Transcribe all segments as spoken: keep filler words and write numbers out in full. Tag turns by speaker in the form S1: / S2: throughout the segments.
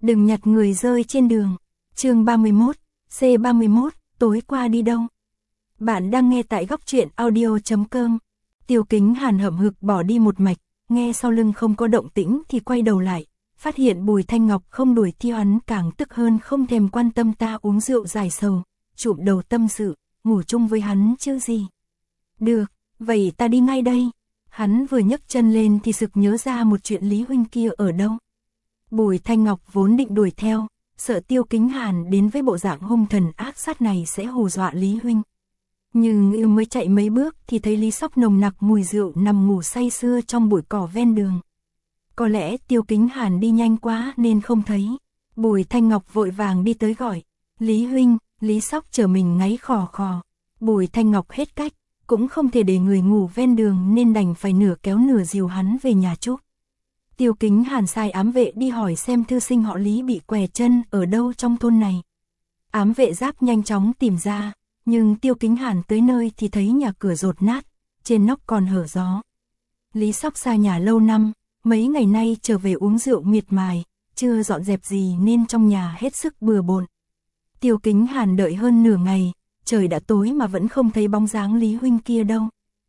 S1: đừng nhặt người rơi trên đường. Chương ba mươi mốt, C ba mươi mốt, tối qua đi đâu? Bạn đang nghe tại góc truyện audio chấm com. Tiêu Kính Hàn hậm hực bỏ đi một mạch, nghe sau lưng không có động tĩnh thì quay đầu lại, phát hiện Bùi Thanh Ngọc không đuổi theo hắn, càng tức hơn không thèm quan tâm ta uống rượu giải sầu, chụm đầu tâm sự, ngủ chung với hắn chứ gì. Được, vậy ta đi ngay đây. Hắn vừa nhấc chân lên thì sực nhớ ra một chuyện, Lý huynh kia ở đâu. Bùi Thanh Ngọc vốn định đuổi theo, sợ Tiêu Kính Hàn đến với bộ dạng hung thần ác sát này sẽ hù dọa Lý huynh. Nhưng yêu mới chạy mấy bước thì thấy Lý Sóc nồng nặc mùi rượu nằm ngủ say sưa trong bụi cỏ ven đường. Có lẽ Tiêu Kính Hàn đi nhanh quá nên không thấy. Bùi Thanh Ngọc vội vàng đi tới gọi, Lý huynh. Lý Sóc chờ mình ngáy khò khò. Bùi Thanh Ngọc hết cách, cũng không thể để người ngủ ven đường nên đành phải nửa kéo nửa dìu hắn về nhà Trúc. Tiêu Kính Hàn sai ám vệ đi hỏi xem thư sinh họ Lý bị què chân ở đâu trong thôn này. Ám vệ Giáp nhanh chóng tìm ra, nhưng Tiêu Kính Hàn tới nơi thì thấy nhà cửa dột nát, trên nóc còn hở gió. Lý Sóc xa nhà lâu năm, mấy ngày nay trở về uống rượu miệt mài, chưa dọn dẹp gì nên trong nhà hết sức bừa bộn. Tiêu Kính Hàn đợi hơn nửa ngày, trời đã tối mà vẫn không thấy bóng dáng Lý huynh kia đâu.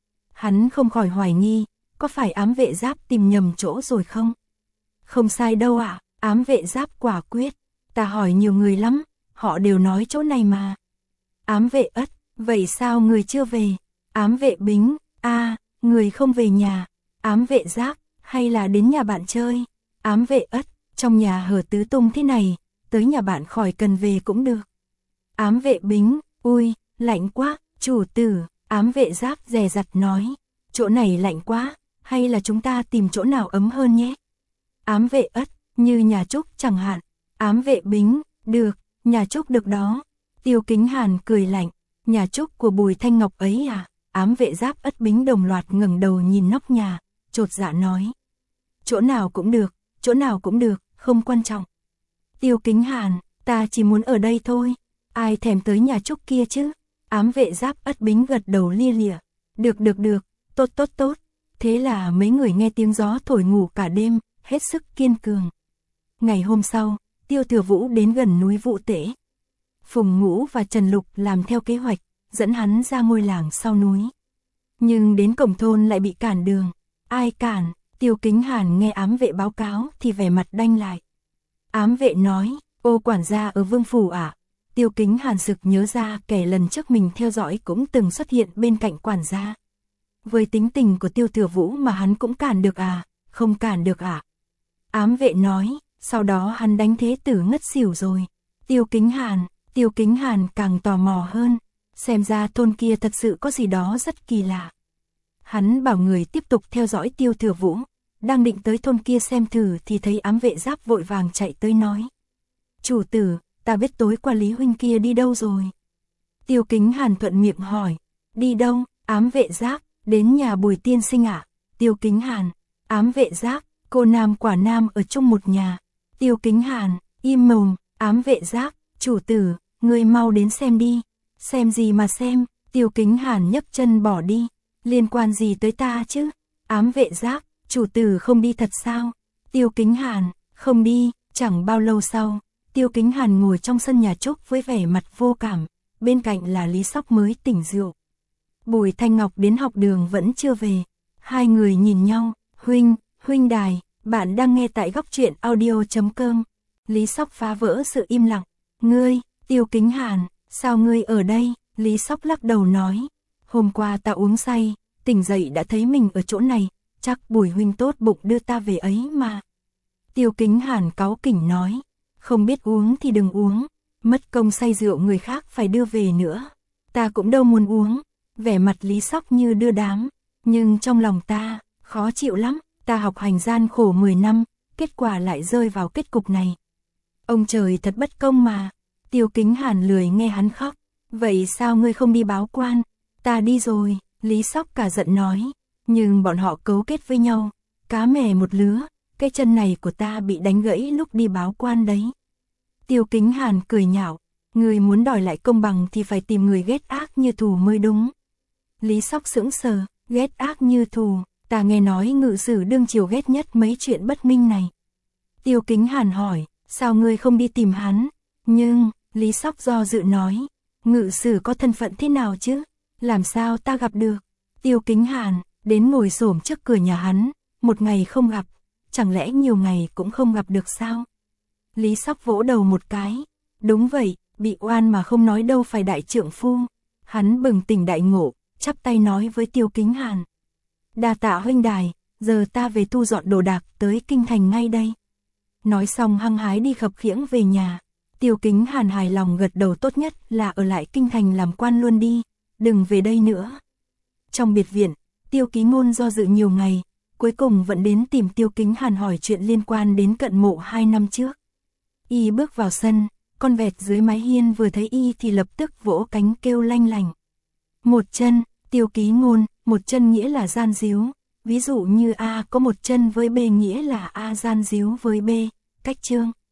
S1: Hắn không khỏi hoài nghi, có phải ám vệ Giáp tìm nhầm chỗ rồi không? Không sai đâu ạ, à, ám vệ Giáp quả quyết, ta hỏi nhiều người lắm, họ đều nói chỗ này mà. Ám vệ Ất, vậy sao người chưa về? Ám vệ Bính, a, à, người không về nhà. Ám vệ Giáp, hay là đến nhà bạn chơi? Ám vệ Ất, trong nhà hở tứ tung thế này, tới nhà bạn khỏi cần về cũng được. Ám vệ Bính, ui, lạnh quá, chủ tử. Ám vệ Giáp dè dặt nói, chỗ này lạnh quá, hay là chúng ta tìm chỗ nào ấm hơn nhé? Ám vệ Ất, như nhà Trúc chẳng hạn. Ám vệ Bính, được, nhà Trúc được đó. Tiêu Kính Hàn cười lạnh, nhà Trúc của Bùi Thanh Ngọc ấy à? Ám vệ Giáp Ất Bính đồng loạt ngẩng đầu nhìn nóc nhà, chột dạ nói, chỗ nào cũng được, chỗ nào cũng được, không quan trọng. Tiêu Kính Hàn, ta chỉ muốn ở đây thôi, ai thèm tới nhà Trúc kia chứ? Ám vệ Giáp Ất Bính gật đầu lia lịa, được được được, tốt tốt tốt. Thế là mấy người nghe tiếng gió thổi ngủ cả đêm, hết sức kiên cường. Ngày hôm sau, Tiêu Thừa Vũ đến gần núi Vũ Tễ. Phùng Ngũ và Trần Lục làm theo kế hoạch, dẫn hắn ra ngôi làng sau núi. Nhưng đến cổng thôn lại bị cản đường. Ai cản? Tiêu Kính Hàn nghe ám vệ báo cáo thì vẻ mặt đanh lại. Ám vệ nói, ô quản gia ở Vương Phủ à? Tiêu Kính Hàn sực nhớ ra kẻ lần trước mình theo dõi cũng từng xuất hiện bên cạnh quản gia. Với tính tình của Tiêu Thừa Vũ mà hắn cũng cản được à? Không cản được à? Ám vệ nói, sau đó hắn đánh thế tử ngất xỉu rồi. Tiêu Kính Hàn, Tiêu Kính Hàn càng tò mò hơn, xem ra thôn kia thật sự có gì đó rất kỳ lạ. Hắn bảo người tiếp tục theo dõi Tiêu Thừa Vũ, đang định tới thôn kia xem thử thì thấy ám vệ Giáp vội vàng chạy tới nói, chủ tử, ta biết tối qua Lý huynh kia đi đâu rồi. Tiêu Kính Hàn thuận miệng hỏi, đi đâu? Ám vệ Giáp, đến nhà Bùi tiên sinh ạ. À? Tiêu Kính Hàn, ám vệ Giáp, cô nam quả nam ở chung một nhà. Tiêu Kính Hàn, im mồm. Ám vệ Giáp, chủ tử, ngươi mau đến xem đi. Xem gì mà xem? Tiêu Kính Hàn nhấc chân bỏ đi, liên quan gì tới ta chứ? Ám vệ Giáp, chủ tử không đi thật sao? Tiêu Kính Hàn, không đi. Chẳng bao lâu sau, Tiêu Kính Hàn ngồi trong sân nhà Trúc với vẻ mặt vô cảm, bên cạnh là Lý Sóc mới tỉnh rượu. Bùi Thanh Ngọc đến học đường vẫn chưa về. Hai người nhìn nhau, huynh, huynh đài, bạn đang nghe tại góc truyện audio chấm com. Lý Sóc phá vỡ sự im lặng, ngươi, Tiêu Kính Hàn, sao ngươi ở đây? Lý Sóc lắc đầu nói, hôm qua ta uống say, tỉnh dậy đã thấy mình ở chỗ này, chắc Bùi huynh tốt bụng đưa ta về ấy mà. Tiêu Kính Hàn cáu kỉnh nói, không biết uống thì đừng uống, mất công say rượu người khác phải đưa về nữa. Ta cũng đâu muốn uống. Vẻ mặt Lý Sóc như đưa đám, nhưng trong lòng ta, khó chịu lắm, ta học hành gian khổ mười năm, kết quả lại rơi vào kết cục này. Ông trời thật bất công mà. Tiêu Kính Hàn lười nghe hắn khóc, vậy sao ngươi không đi báo quan? Ta đi rồi, Lý Sóc cả giận nói, nhưng bọn họ cấu kết với nhau, cá mè một lứa, cái chân này của ta bị đánh gãy lúc đi báo quan đấy. Tiêu Kính Hàn cười nhạo, người muốn đòi lại công bằng thì phải tìm người ghét ác như thù mới đúng. Lý Sóc sững sờ, ghét ác như thù, ta nghe nói ngự sử đương triều ghét nhất mấy chuyện bất minh này. Tiêu Kính Hàn hỏi, Sao ngươi không đi tìm hắn? Nhưng, Lý Sóc do dự nói, ngự sử có thân phận thế nào chứ? Làm sao ta gặp được? Tiêu Kính Hàn, đến ngồi xổm trước cửa nhà hắn, một ngày không gặp, chẳng lẽ nhiều ngày cũng không gặp được sao? Lý Sóc vỗ đầu một cái, đúng vậy, bị oan mà không nói đâu phải đại trượng phu. Hắn bừng tỉnh đại ngộ, chắp tay nói với Tiêu Kính Hàn. Đa tạ huynh đài, giờ ta về thu dọn đồ đạc tới kinh thành ngay đây. Nói xong hăng hái đi khập khiễng về nhà. Tiêu Kính Hàn hài lòng gật đầu, tốt nhất là ở lại kinh thành làm quan luôn đi, đừng về đây nữa. Trong biệt viện, Tiêu Ký Ngôn do dự nhiều ngày, cuối cùng vẫn đến tìm Tiêu Kính Hàn hỏi chuyện liên quan đến cận mộ hai năm trước. Y bước vào sân, con vẹt dưới mái hiên vừa thấy y thì lập tức vỗ cánh kêu lanh lành. Một chân, Tiêu Ký Ngôn, một chân nghĩa là gian díu, ví dụ như A có một chân với B nghĩa là A gian díu với B, cách chương.